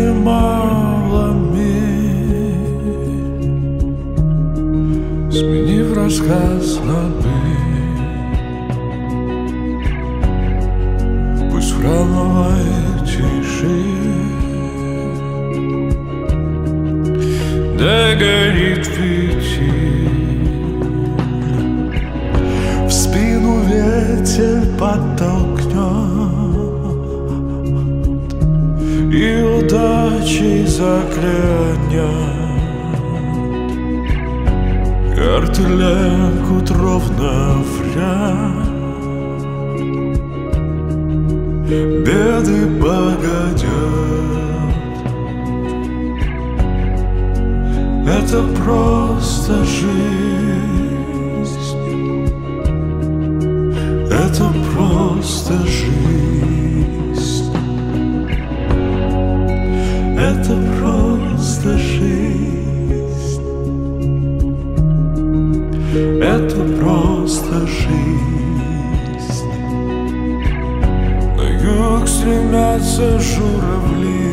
немало миль, сменив рассказ на быль. Пусть в храмовой тиши догорит фитиль, в спину ветер подтолкнет и удачей заглянет. Карты лягут ровно в ряд, беды погодят. Это просто жизнь, это просто жизнь, это просто жизнь, это просто жизнь. На юг стремятся журавли,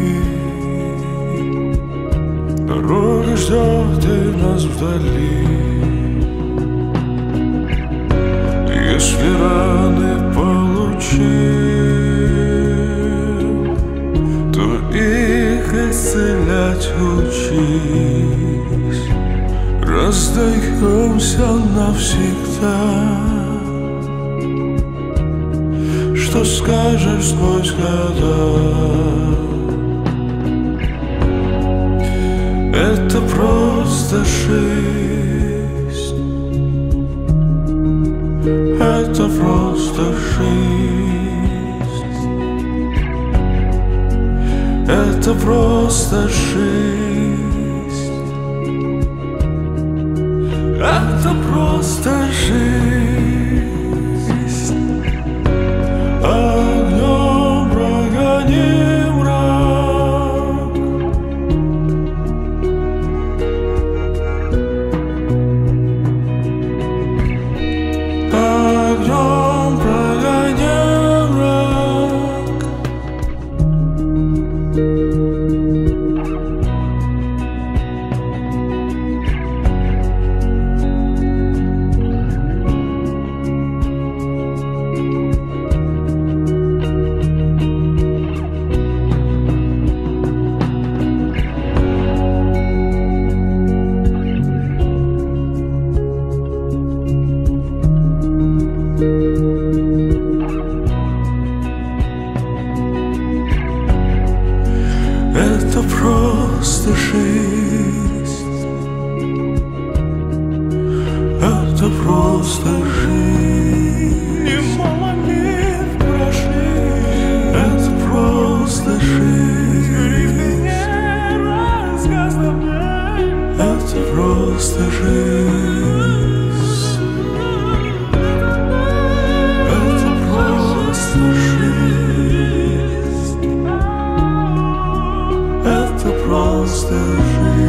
дорога ждет и нас вдали. Если раны получил, то их исцелять учись. Раздаемся навсегда. Что скажешь сквозь года? Это просто жизнь, это просто жизнь, это просто жизнь, это просто жизнь. Огнем прогоним мрак, огнем прогоним мрак. Это просто жизнь, это просто жизнь. Немало миль прошли, это просто жизнь. Рассказ на мне, это просто жизнь, это просто жизнь. Это просто жизнь.